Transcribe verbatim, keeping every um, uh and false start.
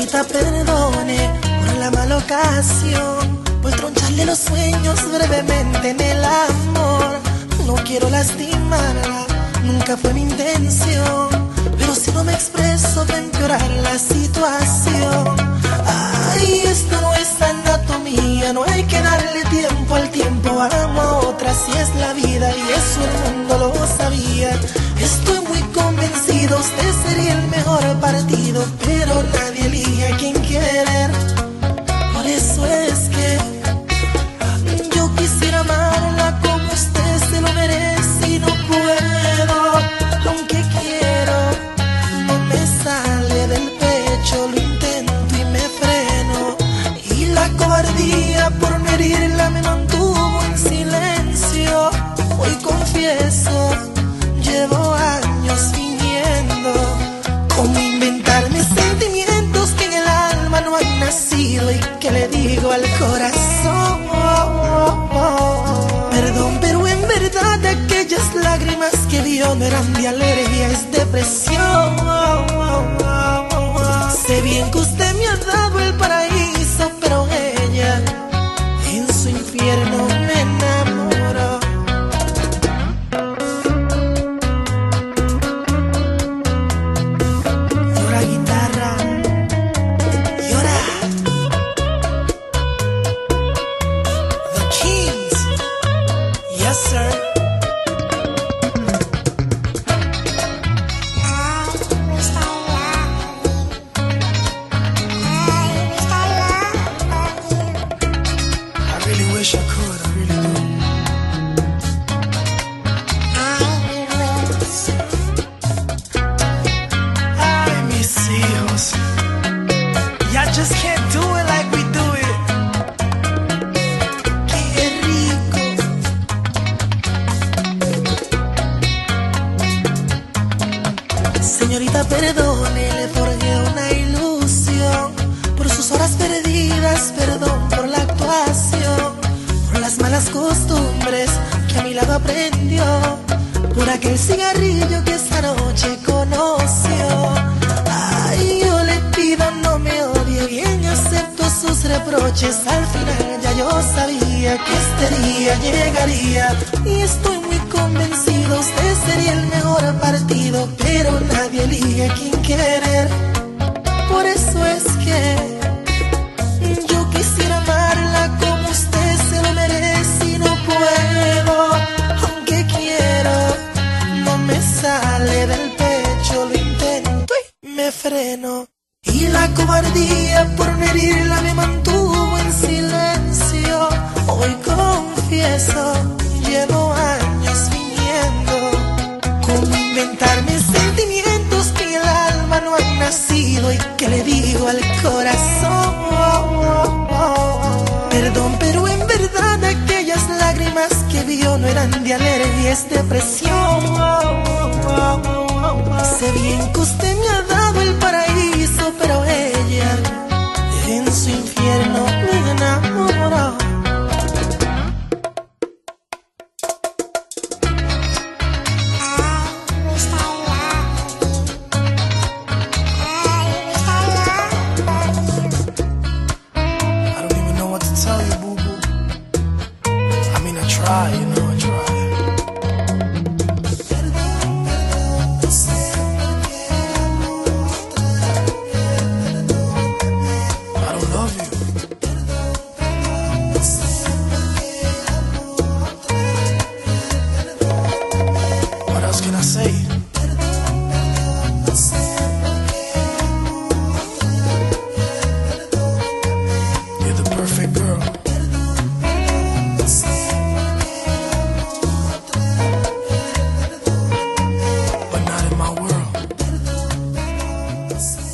Señorita, perdone por la mala ocasión, por troncharle los sueños brevemente en el amor. No quiero lastimarla, nunca fue mi intención, pero si no me expreso va a empeorar la situación. Ay, esto no es anatomía, no hay que darle tiempo al tiempo. Amo a otra, si es la vida, y eso el mundo lo sabía. Estoy muy convencido, usted sería el mejor partido, pero nadie elige a quien querer. Por eso es que yo quisiera amarla como usted se lo merece y no puedo, aunque quiero, no me sale del pecho, lo intento y me freno, y la cobardía por no herirla me mantuvo en silencio. Hoy confieso, llevo años fingiendo cómo inventar mis sentimientos que en el alma no han nacido y que le digo al corazón. Perdón, pero en verdad aquellas lágrimas que vio no eran de alergia, es depresión. Sé bien que usted me ha dado el paraíso, pero ella en su infierno me enamoró. Llora guitarra, llora. The Kings, yes sir. I really wish I could, I really do. Ay, mis hijos, ya just can't do it like we do it. Qué rico. Señorita, perdone, le forjé una ilusión por sus horas perdidas, perdón por la actuación, por las malas costumbres que a mi lado aprendió, por aquel cigarrillo que esa noche conoció. Ay, yo le pido no me odie, bien acepto sus reproches, al final ya yo sabía que este día llegaría, y estoy muy convencido, usted sería el mejor partido, pero nadie elige a quien querer. Por eso es que yo quisiera amarla como usted se lo merece y no puedo, aunque quiero, no me sale del pecho, lo intento y me freno, y la cobardía por no herirla me mantuvo en silencio. Hoy confieso, llevo años fingiendo cómo inventar mis sentimientos que en el alma no han nacido y que le digo al corazón. Perdón, pero en verdad aquellas lágrimas que vio no eran de alergia, es depresión. Sé bien que usted me ha dado el paraíso, pero ella en su infierno me enamoró. Try, you know, I try. I don't love you. What else can I say? You're the perfect girl. But not in my world.